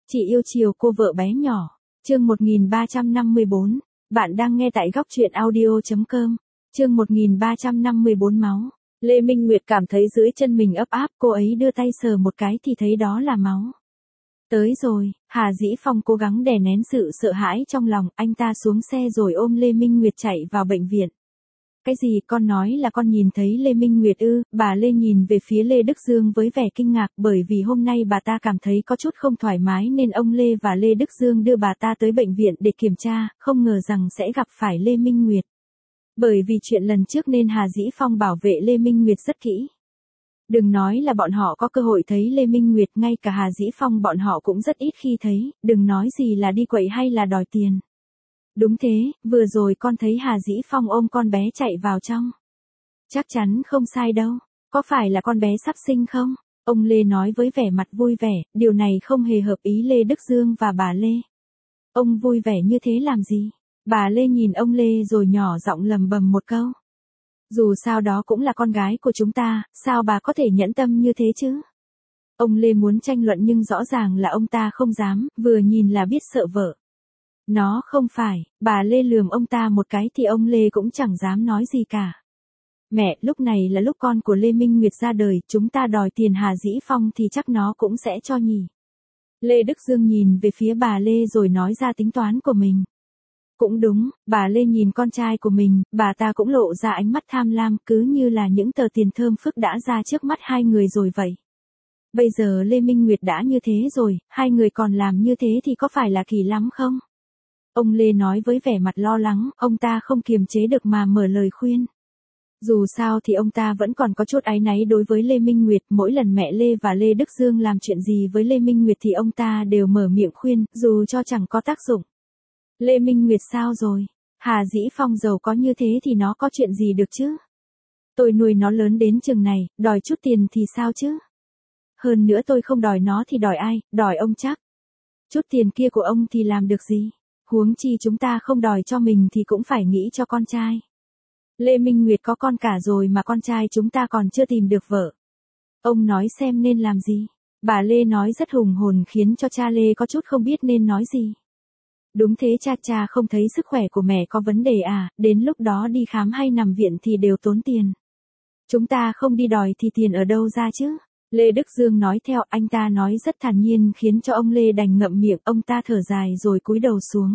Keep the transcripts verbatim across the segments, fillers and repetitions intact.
Chị yêu chiều cô vợ bé nhỏ. Chương một nghìn ba trăm năm mươi bốn. Bạn đang nghe tại góc truyện audio chấm com. Chương một nghìn ba trăm năm mươi bốn máu. Lê Minh Nguyệt cảm thấy dưới chân mình ấp áp, cô ấy đưa tay sờ một cái thì thấy đó là máu. Tới rồi, Hà Dĩ Phong cố gắng đè nén sự sợ hãi trong lòng, anh ta xuống xe rồi ôm Lê Minh Nguyệt chạy vào bệnh viện. Cái gì, con nói là con nhìn thấy Lê Minh Nguyệt ư? Bà Lê nhìn về phía Lê Đức Dương với vẻ kinh ngạc, bởi vì hôm nay bà ta cảm thấy có chút không thoải mái nên ông Lê và Lê Đức Dương đưa bà ta tới bệnh viện để kiểm tra, không ngờ rằng sẽ gặp phải Lê Minh Nguyệt. Bởi vì chuyện lần trước nên Hà Dĩ Phong bảo vệ Lê Minh Nguyệt rất kỹ. Đừng nói là bọn họ có cơ hội thấy Lê Minh Nguyệt, ngay cả Hà Dĩ Phong bọn họ cũng rất ít khi thấy, đừng nói gì là đi quậy hay là đòi tiền. Đúng thế, vừa rồi con thấy Hà Dĩ Phong ôm con bé chạy vào trong. Chắc chắn không sai đâu, có phải là con bé sắp sinh không? Ông Lê nói với vẻ mặt vui vẻ, điều này không hề hợp ý Lê Đức Dương và bà Lê. Ông vui vẻ như thế làm gì? Bà Lê nhìn ông Lê rồi nhỏ giọng lầm bầm một câu. Dù sao đó cũng là con gái của chúng ta, sao bà có thể nhẫn tâm như thế chứ? Ông Lê muốn tranh luận nhưng rõ ràng là ông ta không dám, vừa nhìn là biết sợ vợ. Nó không phải, bà Lê lườm ông ta một cái thì ông Lê cũng chẳng dám nói gì cả. Mẹ, lúc này là lúc con của Lê Minh Nguyệt ra đời, chúng ta đòi tiền Hà Dĩ Phong thì chắc nó cũng sẽ cho nhỉ. Lê Đức Dương nhìn về phía bà Lê rồi nói ra tính toán của mình. Cũng đúng, bà Lê nhìn con trai của mình, bà ta cũng lộ ra ánh mắt tham lam, cứ như là những tờ tiền thơm phức đã ra trước mắt hai người rồi vậy. Bây giờ Lê Minh Nguyệt đã như thế rồi, hai người còn làm như thế thì có phải là kỳ lắm không? Ông Lê nói với vẻ mặt lo lắng, ông ta không kiềm chế được mà mở lời khuyên. Dù sao thì ông ta vẫn còn có chút áy náy đối với Lê Minh Nguyệt, mỗi lần mẹ Lê và Lê Đức Dương làm chuyện gì với Lê Minh Nguyệt thì ông ta đều mở miệng khuyên, dù cho chẳng có tác dụng. Lê Minh Nguyệt sao rồi? Hà Dĩ Phong giàu có như thế thì nó có chuyện gì được chứ? Tôi nuôi nó lớn đến chừng này, đòi chút tiền thì sao chứ? Hơn nữa tôi không đòi nó thì đòi ai, đòi ông chắc. Chút tiền kia của ông thì làm được gì? Huống chi chúng ta không đòi cho mình thì cũng phải nghĩ cho con trai. Lê Minh Nguyệt có con cả rồi mà con trai chúng ta còn chưa tìm được vợ. Ông nói xem nên làm gì? Bà Lê nói rất hùng hồn khiến cho cha Lê có chút không biết nên nói gì. Đúng thế, cha cha không thấy sức khỏe của mẹ có vấn đề à, đến lúc đó đi khám hay nằm viện thì đều tốn tiền. Chúng ta không đi đòi thì tiền ở đâu ra chứ? Lê Đức Dương nói theo, anh ta nói rất thản nhiên khiến cho ông Lê đành ngậm miệng, ông ta thở dài rồi cúi đầu xuống.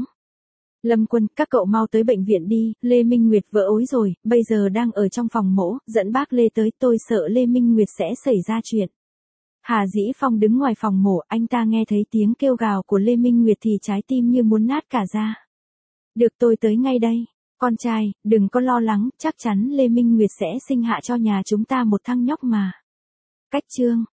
Lâm Quân, các cậu mau tới bệnh viện đi, Lê Minh Nguyệt vỡ ối rồi, bây giờ đang ở trong phòng mổ, dẫn bác Lê tới, tôi sợ Lê Minh Nguyệt sẽ xảy ra chuyện. Hà Dĩ Phong đứng ngoài phòng mổ, anh ta nghe thấy tiếng kêu gào của Lê Minh Nguyệt thì trái tim như muốn nát cả ra. Được, tôi tới ngay đây. Con trai, đừng có lo lắng, chắc chắn Lê Minh Nguyệt sẽ sinh hạ cho nhà chúng ta một thằng nhóc mà. Cách chương.